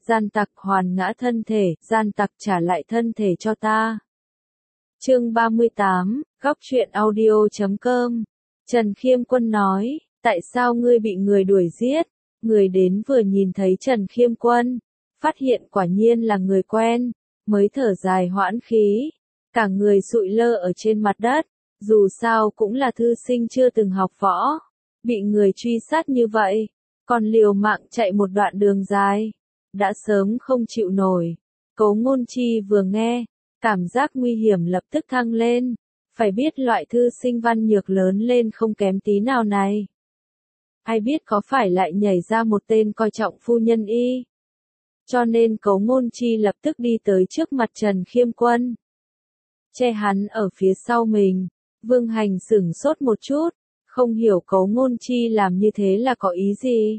gian tặc hoàn ngã thân thể, gian tặc trả lại thân thể cho ta. Chương 38, góc truyện audio.com. Trần Khiêm Quân nói, tại sao ngươi bị người đuổi giết? Người đến vừa nhìn thấy Trần Khiêm Quân, phát hiện quả nhiên là người quen, mới thở dài hoãn khí, cả người sụi lơ ở trên mặt đất, dù sao cũng là thư sinh chưa từng học võ, bị người truy sát như vậy, còn liều mạng chạy một đoạn đường dài, đã sớm không chịu nổi. Cố Ngôn Chi vừa nghe, cảm giác nguy hiểm lập tức thăng lên, phải biết loại thư sinh văn nhược lớn lên không kém tí nào này. Ai biết có phải lại nhảy ra một tên coi trọng phu nhân y. Cho nên Cố Ngôn Chi lập tức đi tới trước mặt Trần Khiêm Quân, che hắn ở phía sau mình. Vương Hành sửng sốt một chút, không hiểu Cố Ngôn Chi làm như thế là có ý gì.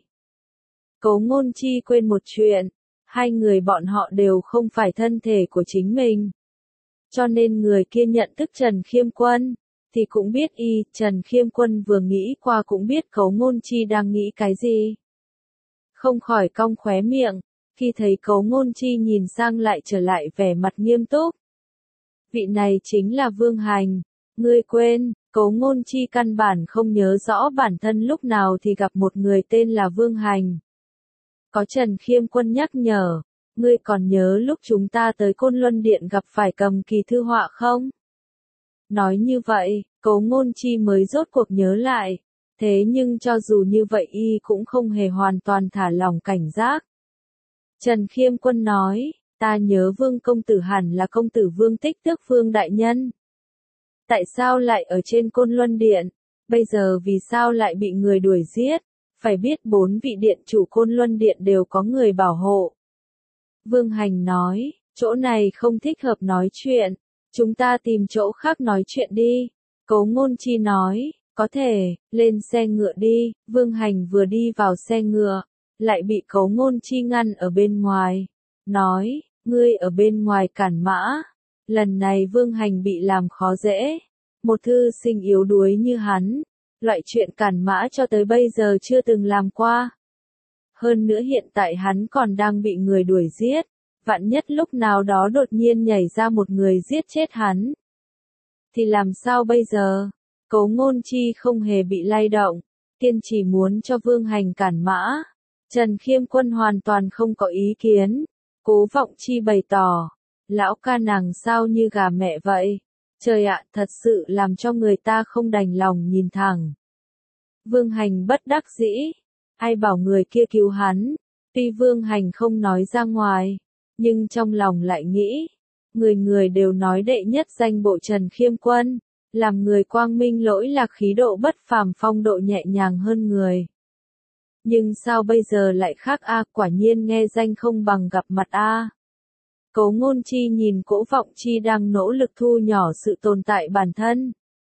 Cố Ngôn Chi quên một chuyện, hai người bọn họ đều không phải thân thể của chính mình. Cho nên người kia nhận thức Trần Khiêm Quân, thì cũng biết Trần Khiêm Quân vừa nghĩ qua cũng biết Cố Ngôn Chi đang nghĩ cái gì. Không khỏi cong khóe miệng, khi thấy Cố Ngôn Chi nhìn sang lại trở lại vẻ mặt nghiêm túc. Vị này chính là Vương Hành, ngươi quên, Cố Ngôn Chi căn bản không nhớ rõ bản thân lúc nào thì gặp một người tên là Vương Hành. Có Trần Khiêm Quân nhắc nhở, ngươi còn nhớ lúc chúng ta tới Côn Luân Điện gặp phải Cầm Kỳ thư họa không? Nói như vậy, Cố Ngôn Chi mới rốt cuộc nhớ lại, thế nhưng cho dù như vậy cũng không hề hoàn toàn thả lỏng cảnh giác. Trần Khiêm Quân nói, ta nhớ Vương công tử hẳn là công tử Vương Tích Tước Vương đại nhân. Tại sao lại ở trên Côn Luân Điện, bây giờ vì sao lại bị người đuổi giết? Phải biết 4 vị điện chủ Côn Luân Điện đều có người bảo hộ. Vương Hành nói, chỗ này không thích hợp nói chuyện, chúng ta tìm chỗ khác nói chuyện đi. Cố Ngôn Chi nói, có thể, lên xe ngựa đi. Vương Hành vừa đi vào xe ngựa, lại bị Cố Ngôn Chi ngăn ở bên ngoài, nói, ngươi ở bên ngoài cản mã. Lần này Vương Hành bị làm khó dễ, một thư sinh yếu đuối như hắn, loại chuyện cản mã cho tới bây giờ chưa từng làm qua. Hơn nữa hiện tại hắn còn đang bị người đuổi giết, vạn nhất lúc nào đó đột nhiên nhảy ra một người giết chết hắn. Thì làm sao bây giờ? Cố Ngôn Chi không hề bị lay động, kiên trì muốn cho Vương Hành cản mã. Trần Khiêm Quân hoàn toàn không có ý kiến. Cố Vọng Chi bày tỏ, lão ca nàng sao như gà mẹ vậy? Trời ạ, thật sự làm cho người ta không đành lòng nhìn thẳng. Vương Hành bất đắc dĩ, ai bảo người kia cứu hắn, tuy Vương Hành không nói ra ngoài, nhưng trong lòng lại nghĩ, người người đều nói đệ nhất danh bộ Trần Khiêm Quân, làm người quang minh lỗi lạc khí độ bất phàm phong độ nhẹ nhàng hơn người. Nhưng sao bây giờ lại khác quả nhiên nghe danh không bằng gặp mặt Cố Ngôn Chi nhìn Cố Vọng Chi đang nỗ lực thu nhỏ sự tồn tại bản thân.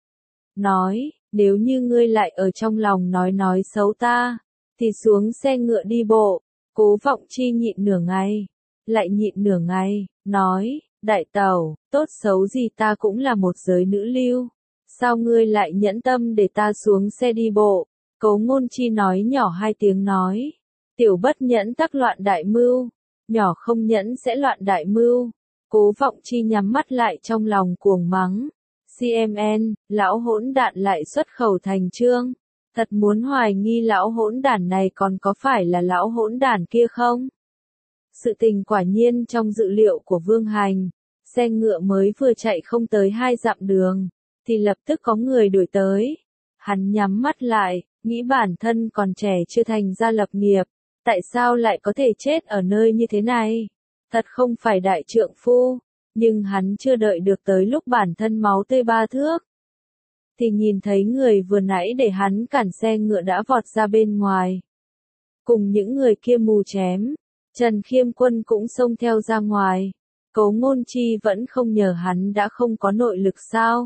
Nói, nếu như ngươi lại ở trong lòng nói xấu ta, thì xuống xe ngựa đi bộ. Cố Vọng Chi nhịn nửa ngày, lại nhịn nửa ngày, nói, đại tẩu, tốt xấu gì ta cũng là một giới nữ lưu. Sao ngươi lại nhẫn tâm để ta xuống xe đi bộ? Cố Ngôn Chi nói nhỏ 2 tiếng nói, tiểu bất nhẫn tắc loạn đại mưu, nhỏ không nhẫn sẽ loạn đại mưu. Cố Vọng Chi nhắm mắt lại trong lòng cuồng mắng, CMN, lão hỗn đản lại xuất khẩu thành chương, thật muốn hoài nghi lão hỗn đản này còn có phải là lão hỗn đản kia không? Sự tình quả nhiên trong dự liệu của Vương Hành, xe ngựa mới vừa chạy không tới 2 dặm đường, thì lập tức có người đuổi tới. Hắn nhắm mắt lại, nghĩ bản thân còn trẻ chưa thành ra lập nghiệp, tại sao lại có thể chết ở nơi như thế này? Thật không phải đại trượng phu, nhưng hắn chưa đợi được tới lúc bản thân máu tươi 3 thước. Thì nhìn thấy người vừa nãy để hắn cản xe ngựa đã vọt ra bên ngoài. Cùng những người kia mù chém, Trần Khiêm Quân cũng xông theo ra ngoài. Cố Ngôn Chi vẫn không nhờ hắn đã không có nội lực sao?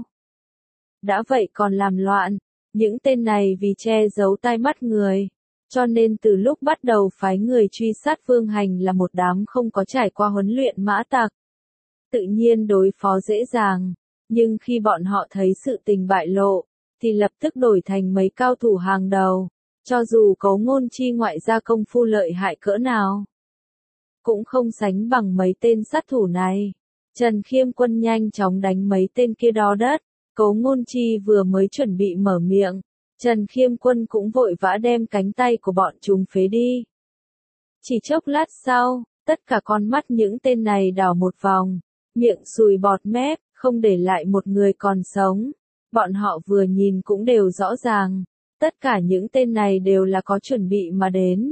Đã vậy còn làm loạn, những tên này vì che giấu tai mắt người, cho nên từ lúc bắt đầu phái người truy sát Vương Hành là một đám không có trải qua huấn luyện mã tặc. Tự nhiên đối phó dễ dàng, nhưng khi bọn họ thấy sự tình bại lộ, thì lập tức đổi thành mấy cao thủ hàng đầu, cho dù Cố Ngôn Chi ngoại gia công phu lợi hại cỡ nào. cũng không sánh bằng mấy tên sát thủ này. Trần Khiêm Quân nhanh chóng đánh mấy tên kia đo đất, Cố Ngôn Chi vừa mới chuẩn bị mở miệng, Trần Khiêm Quân cũng vội vã đem cánh tay của bọn chúng phế đi. Chỉ chốc lát sau, tất cả con mắt những tên này đảo một vòng, miệng sùi bọt mép, không để lại một người còn sống. Bọn họ vừa nhìn cũng đều rõ ràng, tất cả những tên này đều là có chuẩn bị mà đến.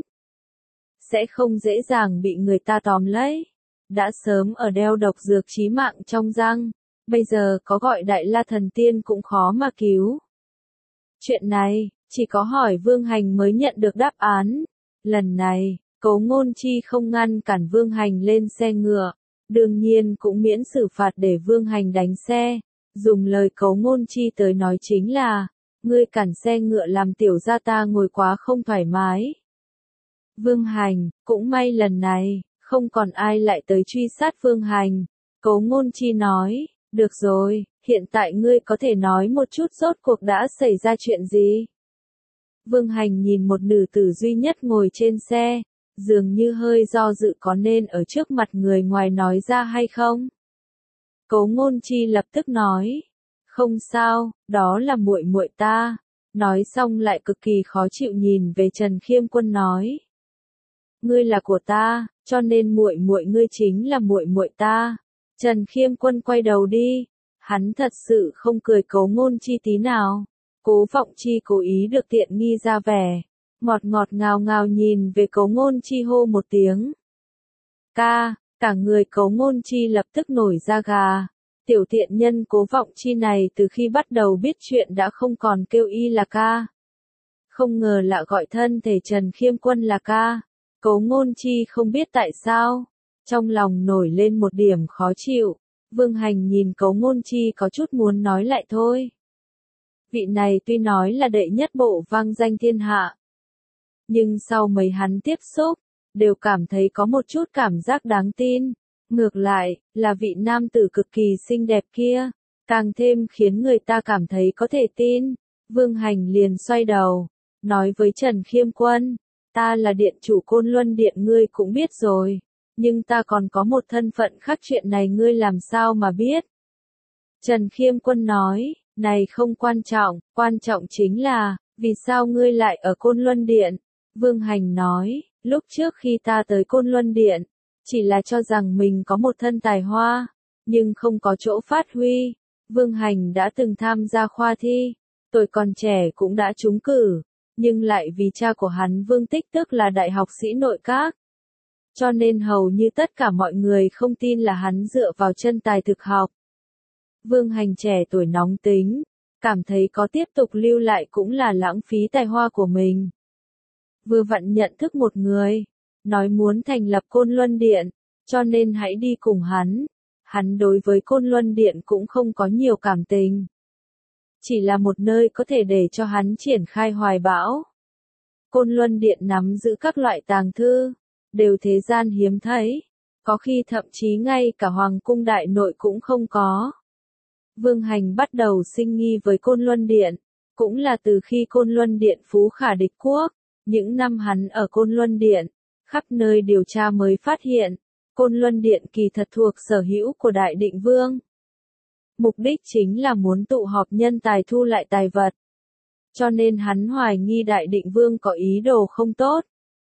Sẽ không dễ dàng bị người ta tóm lấy. Đã sớm ở đeo độc dược chí mạng trong răng, bây giờ có gọi Đại La Thần Tiên cũng khó mà cứu. Chuyện này, chỉ có hỏi Vương Hành mới nhận được đáp án. Lần này, Cố Ngôn Chi không ngăn cản Vương Hành lên xe ngựa, đương nhiên cũng miễn xử phạt để Vương Hành đánh xe. Dùng lời Cố Ngôn Chi tới nói chính là, ngươi cản xe ngựa làm tiểu gia ta ngồi quá không thoải mái. Vương Hành, cũng may lần này, không còn ai lại tới truy sát Vương Hành. Cố Ngôn Chi nói, được rồi, hiện tại ngươi có thể nói một chút rốt cuộc đã xảy ra chuyện gì. Vương Hành nhìn một nữ tử duy nhất ngồi trên xe, dường như hơi do dự có nên ở trước mặt người ngoài nói ra hay không. Cố Ngôn Chi lập tức nói, không sao, đó là muội muội ta. Nói xong lại cực kỳ khó chịu nhìn về Trần Khiêm Quân nói, ngươi là của ta, cho nên muội muội ngươi chính là muội muội ta. Trần Khiêm Quân quay đầu đi, hắn thật sự không cười Cố Ngôn Chi tí nào. Cố Vọng Chi cố ý được tiện nghi ra vẻ, ngọt ngọt ngào ngào nhìn về Cố Ngôn Chi hô một tiếng. Ca, cả người Cố Ngôn Chi lập tức nổi da gà. Tiểu tiện nhân Cố Vọng Chi này từ khi bắt đầu biết chuyện đã không còn kêu y là ca. Không ngờ lại gọi thân thể Trần Khiêm Quân là ca. Cố Ngôn Chi không biết tại sao, trong lòng nổi lên một điểm khó chịu. Vương Hành nhìn Cố Ngôn Chi có chút muốn nói lại thôi. Vị này tuy nói là đệ nhất bộ vang danh thiên hạ, nhưng sau mấy hắn tiếp xúc, đều cảm thấy có một chút cảm giác đáng tin. Ngược lại, là vị nam tử cực kỳ xinh đẹp kia, càng thêm khiến người ta cảm thấy có thể tin. Vương Hành liền xoay đầu, nói với Trần Khiêm Quân, ta là điện chủ Côn Luân Điện ngươi cũng biết rồi, nhưng ta còn có một thân phận khác, chuyện này ngươi làm sao mà biết. Trần Khiêm Quân nói, này không quan trọng chính là, vì sao ngươi lại ở Côn Luân Điện? Vương Hành nói, lúc trước khi ta tới Côn Luân Điện, chỉ là cho rằng mình có một thân tài hoa, nhưng không có chỗ phát huy. Vương Hành đã từng tham gia khoa thi, tuổi còn trẻ cũng đã trúng cử, nhưng lại vì cha của hắn Vương Tích tức là đại học sĩ nội các. Cho nên hầu như tất cả mọi người không tin là hắn dựa vào chân tài thực học. Vương Hành trẻ tuổi nóng tính, cảm thấy có tiếp tục lưu lại cũng là lãng phí tài hoa của mình. Vừa vặn nhận thức một người, nói muốn thành lập Côn Luân Điện, cho nên hãy đi cùng hắn. Hắn đối với Côn Luân Điện cũng không có nhiều cảm tình. Chỉ là một nơi có thể để cho hắn triển khai hoài bão. Côn Luân Điện nắm giữ các loại tàng thư, đều thế gian hiếm thấy, có khi thậm chí ngay cả Hoàng cung đại nội cũng không có. Vương Hành bắt đầu sinh nghi với Côn Luân Điện, cũng là từ khi Côn Luân Điện phú khả địch quốc. Những năm hắn ở Côn Luân Điện, khắp nơi điều tra mới phát hiện, Côn Luân Điện kỳ thật thuộc sở hữu của Đại Định Vương. Mục đích chính là muốn tụ họp nhân tài thu lại tài vật. Cho nên hắn hoài nghi Đại Định Vương có ý đồ không tốt.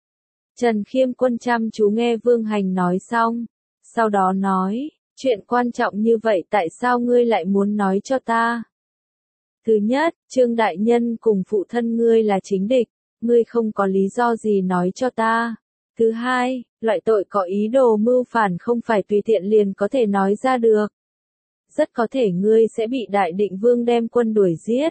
Trần Khiêm Quân chăm chú nghe Vương Hành nói xong, sau đó nói, chuyện quan trọng như vậy tại sao ngươi lại muốn nói cho ta? Thứ nhất, Trương Đại Nhân cùng phụ thân ngươi là chính địch, ngươi không có lý do gì nói cho ta. Thứ hai, loại tội có ý đồ mưu phản không phải tùy tiện liền có thể nói ra được. Rất có thể ngươi sẽ bị Đại Định Vương đem quân đuổi giết.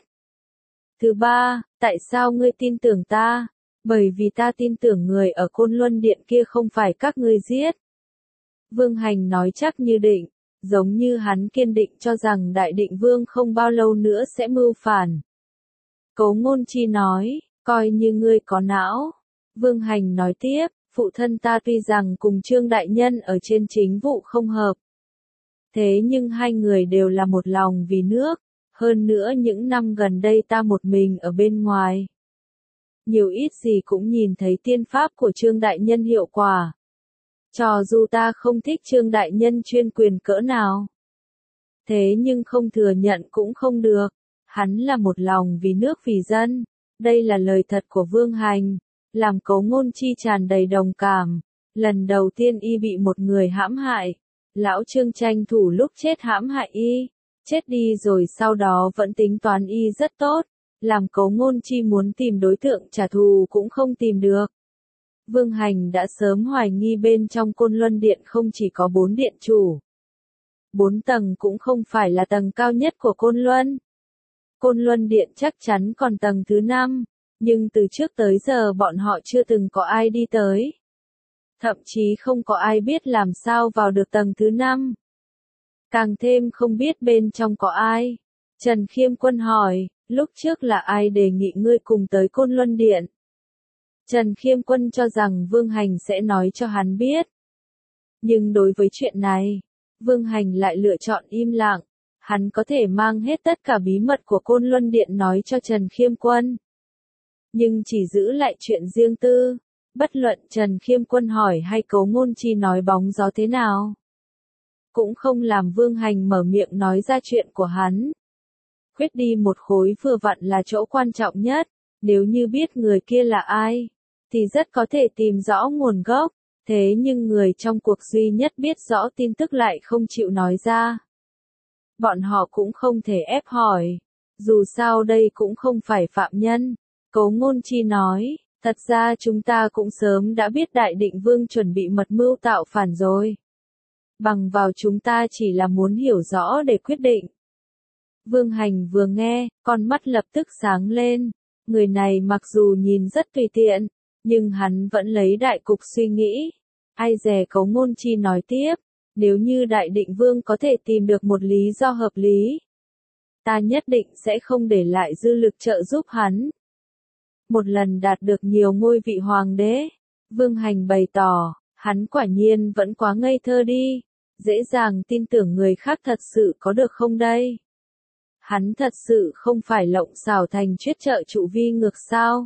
Thứ ba, tại sao ngươi tin tưởng ta? Bởi vì ta tin tưởng người ở Côn Luân Điện kia không phải các ngươi giết. Vương Hành nói chắc như định, giống như hắn kiên định cho rằng Đại Định Vương không bao lâu nữa sẽ mưu phản. Cố Ngôn Chi nói, coi như ngươi có não. Vương Hành nói tiếp, phụ thân ta tuy rằng cùng Trương Đại Nhân ở trên chính vụ không hợp. Thế nhưng hai người đều là một lòng vì nước, hơn nữa những năm gần đây ta một mình ở bên ngoài. Nhiều ít gì cũng nhìn thấy tiên pháp của Trương Đại Nhân hiệu quả. Cho dù ta không thích Trương đại nhân chuyên quyền cỡ nào. Thế nhưng không thừa nhận cũng không được. Hắn là một lòng vì nước vì dân. Đây là lời thật của Vương Hành. Làm Cấu Ngôn Chi tràn đầy đồng cảm. Lần đầu tiên y bị một người hãm hại. Lão Trương tranh thủ lúc chết hãm hại y. Chết đi rồi sau đó vẫn tính toán y rất tốt. Làm Cấu Ngôn Chi muốn tìm đối tượng trả thù cũng không tìm được. Vương Hành đã sớm hoài nghi bên trong Côn Luân Điện không chỉ có 4 điện chủ. 4 tầng cũng không phải là tầng cao nhất của Côn Luân. Côn Luân Điện chắc chắn còn tầng thứ 5, nhưng từ trước tới giờ bọn họ chưa từng có ai đi tới. Thậm chí không có ai biết làm sao vào được tầng thứ 5. Càng thêm không biết bên trong có ai. Trần Khiêm Quân hỏi, lúc trước là ai đề nghị ngươi cùng tới Côn Luân Điện? Trần Khiêm Quân cho rằng Vương Hành sẽ nói cho hắn biết. Nhưng đối với chuyện này, Vương Hành lại lựa chọn im lặng. Hắn có thể mang hết tất cả bí mật của Côn Luân Điện nói cho Trần Khiêm Quân. Nhưng chỉ giữ lại chuyện riêng tư. Bất luận Trần Khiêm Quân hỏi hay Cấu Ngôn Chi nói bóng gió thế nào. Cũng không làm Vương Hành mở miệng nói ra chuyện của hắn. Khuyết đi một khối vừa vặn là chỗ quan trọng nhất. Nếu như biết người kia là ai, thì rất có thể tìm rõ nguồn gốc. Thế nhưng người trong cuộc duy nhất biết rõ tin tức lại không chịu nói ra. Bọn họ cũng không thể ép hỏi. Dù sao đây cũng không phải phạm nhân. Cấu Ngôn Chi nói, thật ra chúng ta cũng sớm đã biết Đại Định Vương chuẩn bị mật mưu tạo phản rồi. Bằng vào chúng ta chỉ là muốn hiểu rõ để quyết định. Vương Hành vừa nghe, con mắt lập tức sáng lên. Người này mặc dù nhìn rất tùy tiện, nhưng hắn vẫn lấy đại cục suy nghĩ. Ai dè Cấu Ngôn Chi nói tiếp, nếu như Đại Định Vương có thể tìm được một lý do hợp lý, ta nhất định sẽ không để lại dư lực trợ giúp hắn. Một lần đạt được nhiều ngôi vị hoàng đế, Vương Hành bày tỏ, hắn quả nhiên vẫn quá ngây thơ đi, dễ dàng tin tưởng người khác thật sự có được không đây? Hắn thật sự không phải lộng xảo thành chuyết trợ trụ vi ngược sao?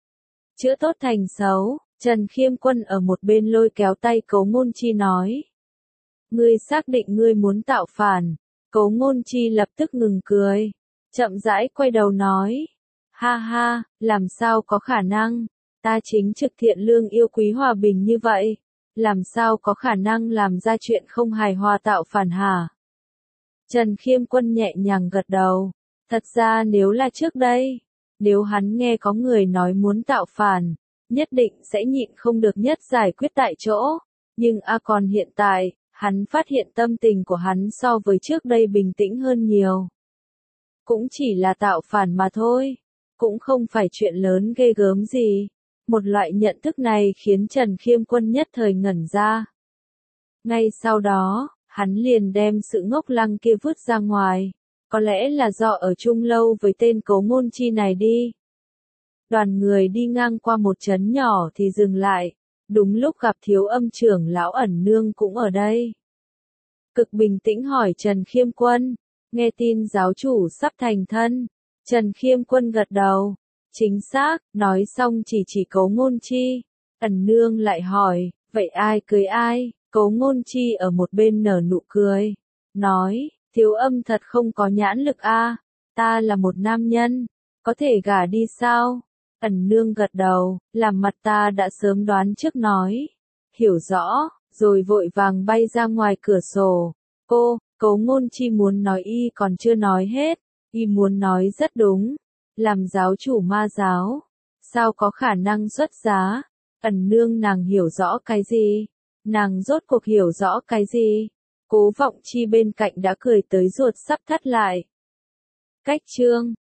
Chữa tốt thành xấu, Trần Khiêm Quân ở một bên lôi kéo tay Cấu Ngôn Chi nói. Ngươi xác định ngươi muốn tạo phản. Cấu Ngôn Chi lập tức ngừng cười. Chậm rãi quay đầu nói. Ha ha, làm sao có khả năng. Ta chính trực thiện lương yêu quý hòa bình như vậy. Làm sao có khả năng làm ra chuyện không hài hòa tạo phản hả? Trần Khiêm Quân nhẹ nhàng gật đầu. Thật ra nếu là trước đây, nếu hắn nghe có người nói muốn tạo phản, nhất định sẽ nhịn không được nhất giải quyết tại chỗ. Nhưng còn hiện tại, hắn phát hiện tâm tình của hắn so với trước đây bình tĩnh hơn nhiều. Cũng chỉ là tạo phản mà thôi. Cũng không phải chuyện lớn ghê gớm gì. Một loại nhận thức này khiến Trần Khiêm Quân nhất thời ngẩn ra. Ngay sau đó, hắn liền đem sự ngốc lăng kia vứt ra ngoài. Có lẽ là do ở chung lâu với tên Cấu Ngôn Chi này đi. Đoàn người đi ngang qua một trấn nhỏ thì dừng lại. Đúng lúc gặp Thiếu Âm trưởng lão Ẩn Nương cũng ở đây. Cực bình tĩnh hỏi Trần Khiêm Quân. Nghe tin giáo chủ sắp thành thân. Trần Khiêm Quân gật đầu. Chính xác, nói xong chỉ Cấu Ngôn Chi. Ẩn Nương lại hỏi, vậy ai cưới ai? Cấu Ngôn Chi ở một bên nở nụ cười. Nói, Thiếu Âm thật không có nhãn lực a. Ta là một nam nhân. Có thể gả đi sao? Ẩn Nương gật đầu, làm mặt ta đã sớm đoán trước nói. Hiểu rõ, rồi vội vàng bay ra ngoài cửa sổ. Cấu Ngôn Chi muốn nói y còn chưa nói hết. Y muốn nói rất đúng. Làm giáo chủ ma giáo. Sao có khả năng xuất giá? Ẩn Nương nàng hiểu rõ cái gì? Nàng rốt cuộc hiểu rõ cái gì? Cố Vọng Chi bên cạnh đã cười tới ruột sắp thắt lại. Cách chương